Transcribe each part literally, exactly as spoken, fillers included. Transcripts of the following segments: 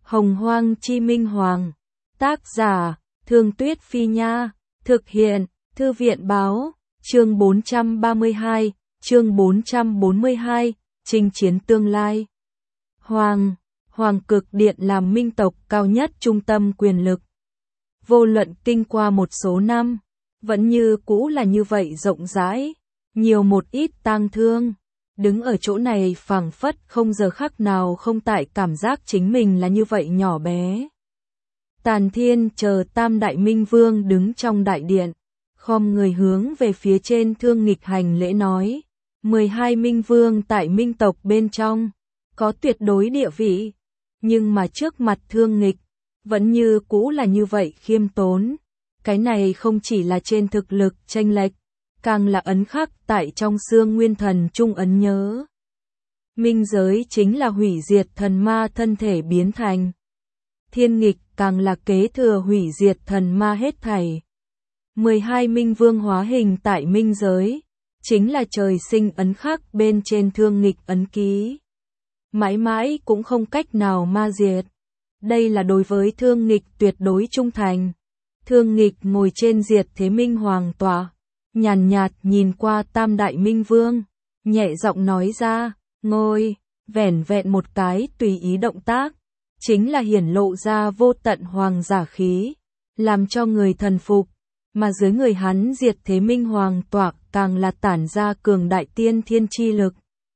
Hồng Hoang Chi Minh Hoàng. Tác giả, Thương Tuyết Phi Nha. Thực hiện, Thư viện Báo. Chương bốn trăm ba mươi hai, chương bốn trăm bốn mươi hai, chinh chiến tương lai. Hoàng, Hoàng Cực Điện là minh tộc cao nhất trung tâm quyền lực. Vô luận kinh qua một số năm, vẫn như cũ là như vậy rộng rãi, nhiều một ít tang thương. Đứng ở chỗ này phảng phất không giờ khắc nào không tại cảm giác chính mình là như vậy nhỏ bé. Tàn Thiên chờ Tam Đại Minh Vương đứng trong đại điện, khom người hướng về phía trên Thương Nghịch hành lễ nói, mười hai Minh Vương tại Minh tộc bên trong, có tuyệt đối địa vị, nhưng mà trước mặt Thương Nghịch, vẫn như cũ là như vậy khiêm tốn. Cái này không chỉ là trên thực lực chênh lệch, càng là ấn khắc tại trong xương nguyên thần trung ấn nhớ. Minh giới chính là hủy diệt thần ma thân thể biến thành. Thiên Nghịch càng là kế thừa hủy diệt thần ma hết thảy. mười hai Minh Vương hóa hình tại Minh giới, chính là trời sinh ấn khắc bên trên Thương Nghịch ấn ký. Mãi mãi cũng không cách nào ma diệt. Đây là đối với Thương Nghịch tuyệt đối trung thành. Thương Nghịch ngồi trên diệt thế minh hoàng tọa, nhàn nhạt nhìn qua Tam Đại Minh Vương, nhẹ giọng nói ra, ngồi, vẻn vẹn một cái tùy ý động tác, chính là hiển lộ ra vô tận hoàng giả khí, làm cho người thần phục, mà dưới người hắn diệt thế minh hoàng tọa càng là tản ra cường đại tiên thiên chi lực.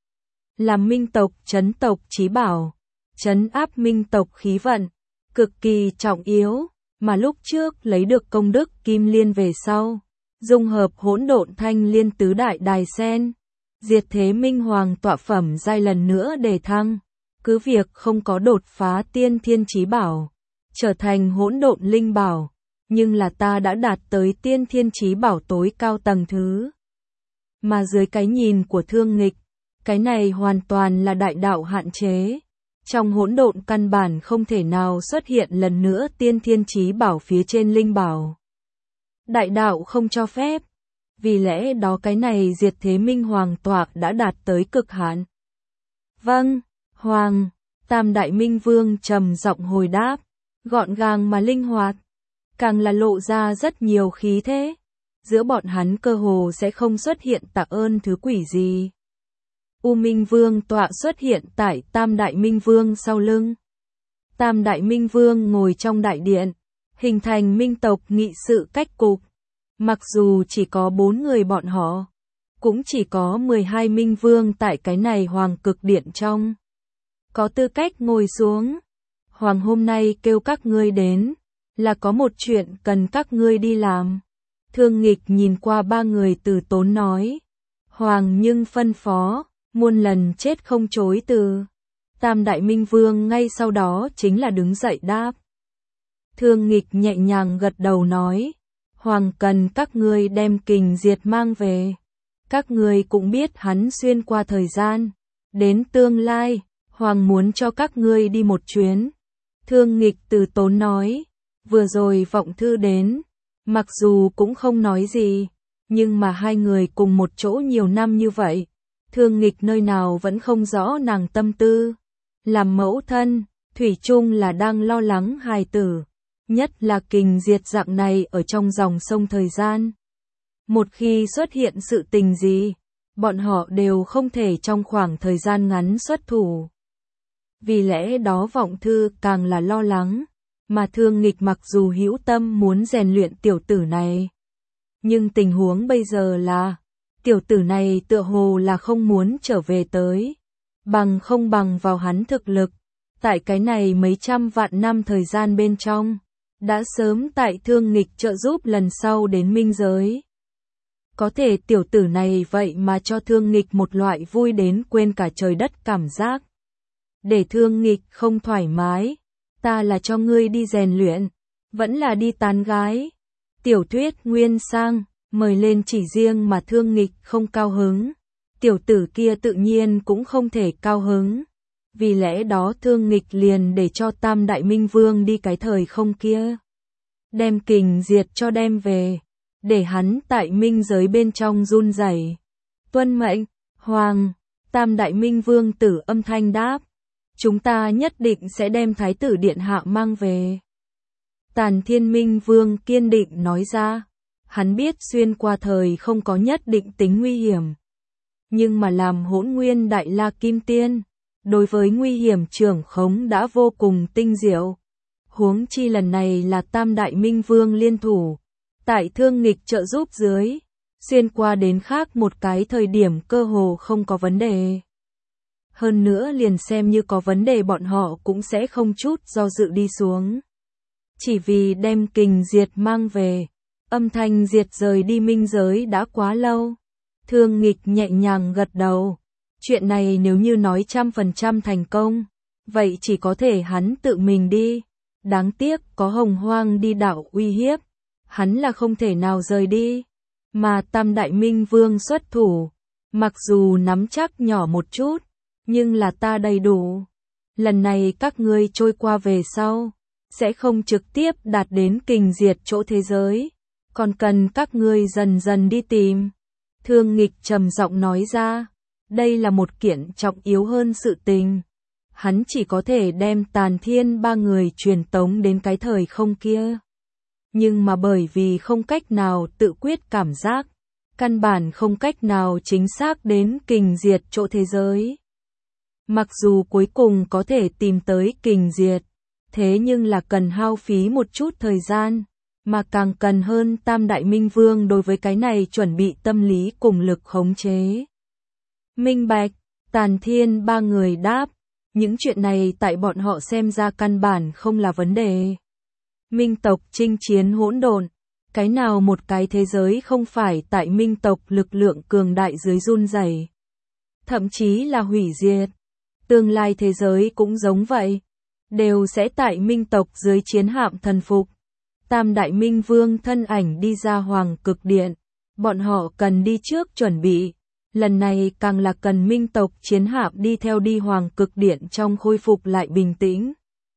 Làm minh tộc trấn tộc chí bảo, trấn áp minh tộc khí vận, cực kỳ trọng yếu, mà lúc trước lấy được công đức kim liên về sau, dung hợp hỗn độn thanh liên tứ đại đài sen, diệt thế minh hoàng tọa phẩm giai lần nữa đề thăng, cứ việc không có đột phá tiên thiên chí bảo, trở thành hỗn độn linh bảo, nhưng là ta đã đạt tới tiên thiên chí bảo tối cao tầng thứ. Mà dưới cái nhìn của Thương Nghịch, cái này hoàn toàn là đại đạo hạn chế. Trong hỗn độn căn bản không thể nào xuất hiện lần nữa tiên thiên chí bảo phía trên linh bảo. Đại đạo không cho phép. Vì lẽ đó cái này diệt thế minh hoàng tọa đã đạt tới cực hạn. Vâng, Hoàng, Tam Đại Minh Vương trầm giọng hồi đáp, gọn gàng mà linh hoạt, càng là lộ ra rất nhiều khí thế. Giữa bọn hắn cơ hồ sẽ không xuất hiện tạ ơn thứ quỷ gì. U Minh Vương tọa xuất hiện tại Tam Đại Minh Vương sau lưng. Tam Đại Minh Vương ngồi trong đại điện, hình thành minh tộc nghị sự cách cục. Mặc dù chỉ có bốn người bọn họ, cũng chỉ có mười hai Minh Vương tại cái này Hoàng Cực Điện trong. Có tư cách ngồi xuống. Hoàng hôm nay kêu các ngươi đến, là có một chuyện cần các ngươi đi làm. Thương Nghịch nhìn qua ba người từ tốn nói. Hoàng nhưng phân phó, muôn lần chết không chối từ. Tam Đại Minh Vương ngay sau đó chính là đứng dậy đáp. Thương Nghịch nhẹ nhàng gật đầu nói. Hoàng cần các ngươi đem Kình Diệt mang về. Các ngươi cũng biết hắn xuyên qua thời gian. Đến tương lai, Hoàng muốn cho các ngươi đi một chuyến. Thương Nghịch từ tốn nói. Vừa rồi vọng thư đến. Mặc dù cũng không nói gì. Nhưng mà hai người cùng một chỗ nhiều năm như vậy. Thương Nghịch nơi nào vẫn không rõ nàng tâm tư. Làm mẫu thân, thủy chung là đang lo lắng hài tử. Nhất là Kình Diệt dạng này ở trong dòng sông thời gian. Một khi xuất hiện sự tình gì, bọn họ đều không thể trong khoảng thời gian ngắn xuất thủ. Vì lẽ đó vọng thư càng là lo lắng, mà Thương Nghịch mặc dù hữu tâm muốn rèn luyện tiểu tử này. Nhưng tình huống bây giờ là, tiểu tử này tựa hồ là không muốn trở về tới. Bằng không bằng vào hắn thực lực, tại cái này mấy trăm vạn năm thời gian bên trong. Đã sớm tại Thương Nghịch trợ giúp lần sau đến minh giới. Có thể tiểu tử này vậy mà cho Thương Nghịch một loại vui đến quên cả trời đất cảm giác. Để Thương Nghịch không thoải mái. Ta là cho ngươi đi rèn luyện. Vẫn là đi tán gái. Tiểu thuyết nguyên sang. Mời lên chỉ riêng mà Thương Nghịch không cao hứng. Tiểu tử kia tự nhiên cũng không thể cao hứng. Vì lẽ đó Thương Nghịch liền để cho Tam Đại Minh Vương đi cái thời không kia. Đem Kình Diệt cho đem về. Để hắn tại minh giới bên trong run rẩy. Tuân mệnh, Hoàng. Tam Đại Minh Vương tử âm thanh đáp. Chúng ta nhất định sẽ đem Thái tử Điện Hạ mang về. Tàn Thiên Minh Vương kiên định nói ra. Hắn biết xuyên qua thời không có nhất định tính nguy hiểm. Nhưng mà làm Hỗn Nguyên Đại La Kim Tiên, đối với nguy hiểm trưởng khống đã vô cùng tinh diệu. Huống chi lần này là Tam Đại Minh Vương liên thủ, tại Thương Nghịch trợ giúp dưới, xuyên qua đến khác một cái thời điểm cơ hồ không có vấn đề. Hơn nữa liền xem như có vấn đề bọn họ cũng sẽ không chút do dự đi xuống. Chỉ vì đem Kình Diệt mang về, âm thanh diệt rời đi minh giới đã quá lâu. Thương Nghịch nhẹ nhàng gật đầu. Chuyện này nếu như nói trăm phần trăm thành công, vậy chỉ có thể hắn tự mình đi. Đáng tiếc có Hồng Hoang đi đạo uy hiếp, hắn là không thể nào rời đi. Mà Tam Đại Minh Vương xuất thủ, mặc dù nắm chắc nhỏ một chút, nhưng là ta đầy đủ. Lần này các ngươi trôi qua về sau, sẽ không trực tiếp đạt đến Kình Diệt chỗ thế giới, còn cần các ngươi dần dần đi tìm. Thương Nghịch trầm giọng nói ra, đây là một kiện trọng yếu hơn sự tình. Hắn chỉ có thể đem Tàn Thiên ba người truyền tống đến cái thời không kia. Nhưng mà bởi vì không cách nào tự quyết cảm giác, căn bản không cách nào chính xác đến Kình Diệt chỗ thế giới. Mặc dù cuối cùng có thể tìm tới Kình Diệt, thế nhưng là cần hao phí một chút thời gian, mà càng cần hơn Tam Đại Minh Vương đối với cái này chuẩn bị tâm lý cùng lực khống chế. Minh bạch, Tàn Thiên ba người đáp, những chuyện này tại bọn họ xem ra căn bản không là vấn đề. Minh tộc chinh chiến hỗn độn, cái nào một cái thế giới không phải tại minh tộc lực lượng cường đại dưới run rẩy, thậm chí là hủy diệt. Tương lai thế giới cũng giống vậy, đều sẽ tại minh tộc dưới chiến hạm thần phục. Tam Đại Minh Vương thân ảnh đi ra Hoàng Cực Điện, bọn họ cần đi trước chuẩn bị. Lần này càng là cần minh tộc chiến hạm đi theo đi Hoàng Cực Điện trong khôi phục lại bình tĩnh.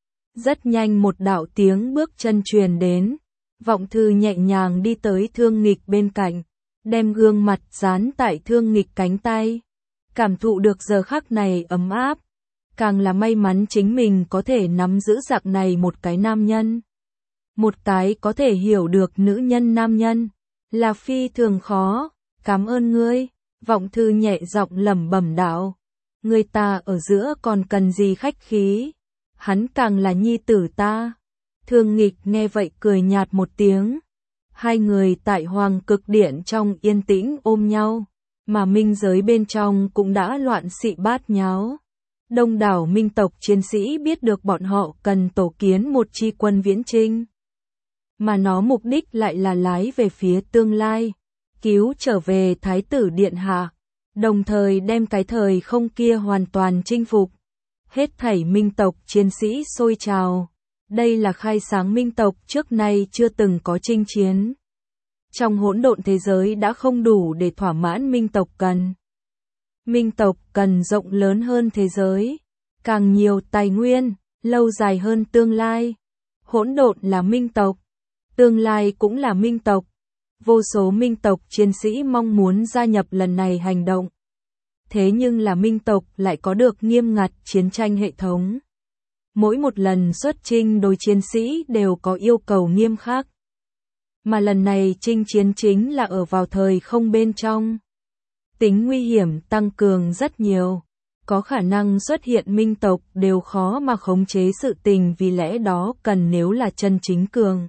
Rất nhanh một đạo tiếng bước chân truyền đến, Vọng Thư nhẹ nhàng đi tới Thương Nghịch bên cạnh, đem gương mặt dán tại Thương Nghịch cánh tay. Cảm thụ được giờ khắc này ấm áp, càng là may mắn chính mình có thể nắm giữ dạng này một cái nam nhân. Một cái có thể hiểu được nữ nhân nam nhân, là phi thường khó, cảm ơn ngươi. Vọng Thư nhẹ giọng lẩm bẩm đạo, người ta ở giữa còn cần gì khách khí, hắn càng là nhi tử ta. Thương Nghịch nghe vậy cười nhạt một tiếng. Hai người tại Hoàng Cực Điện trong yên tĩnh ôm nhau, mà minh giới bên trong cũng đã loạn xị bát nháo. Đông đảo minh tộc chiến sĩ biết được bọn họ cần tổ kiến một chi quân viễn chinh, mà nó mục đích lại là lái về phía tương lai, cứu trở về Thái tử Điện Hạ, đồng thời đem cái thời không kia hoàn toàn chinh phục. Hết thảy minh tộc chiến sĩ sôi trào. Đây là khai sáng minh tộc trước nay chưa từng có chinh chiến. Trong hỗn độn thế giới đã không đủ để thỏa mãn minh tộc cần. Minh tộc cần rộng lớn hơn thế giới, càng nhiều tài nguyên, lâu dài hơn tương lai. Hỗn độn là minh tộc, tương lai cũng là minh tộc. Vô số minh tộc chiến sĩ mong muốn gia nhập lần này hành động. Thế nhưng là minh tộc lại có được nghiêm ngặt chiến tranh hệ thống. Mỗi một lần xuất chinh đối chiến sĩ đều có yêu cầu nghiêm khắc. Mà lần này chinh chiến chính là ở vào thời không bên trong. Tính nguy hiểm tăng cường rất nhiều. Có khả năng xuất hiện minh tộc đều khó mà khống chế sự tình, vì lẽ đó cần nếu là chân chính cường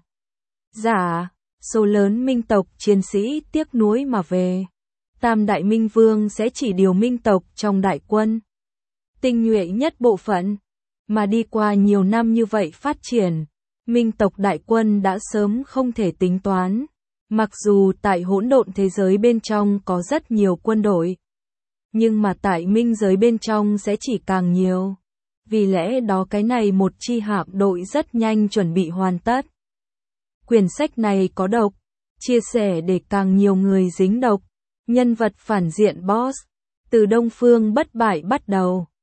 giả, số lớn minh tộc chiến sĩ tiếc nuối mà về. Tam Đại Minh Vương sẽ chỉ điều minh tộc trong đại quân tinh nhuệ nhất bộ phận, mà đi qua nhiều năm như vậy phát triển, minh tộc đại quân đã sớm không thể tính toán. Mặc dù tại hỗn độn thế giới bên trong có rất nhiều quân đội, nhưng mà tại minh giới bên trong sẽ chỉ càng nhiều. Vì lẽ đó cái này một chi hạm đội rất nhanh chuẩn bị hoàn tất. Quyển sách này có độc, chia sẻ để càng nhiều người dính độc. Nhân vật phản diện boss, từ Đông Phương Bất Bại bắt đầu.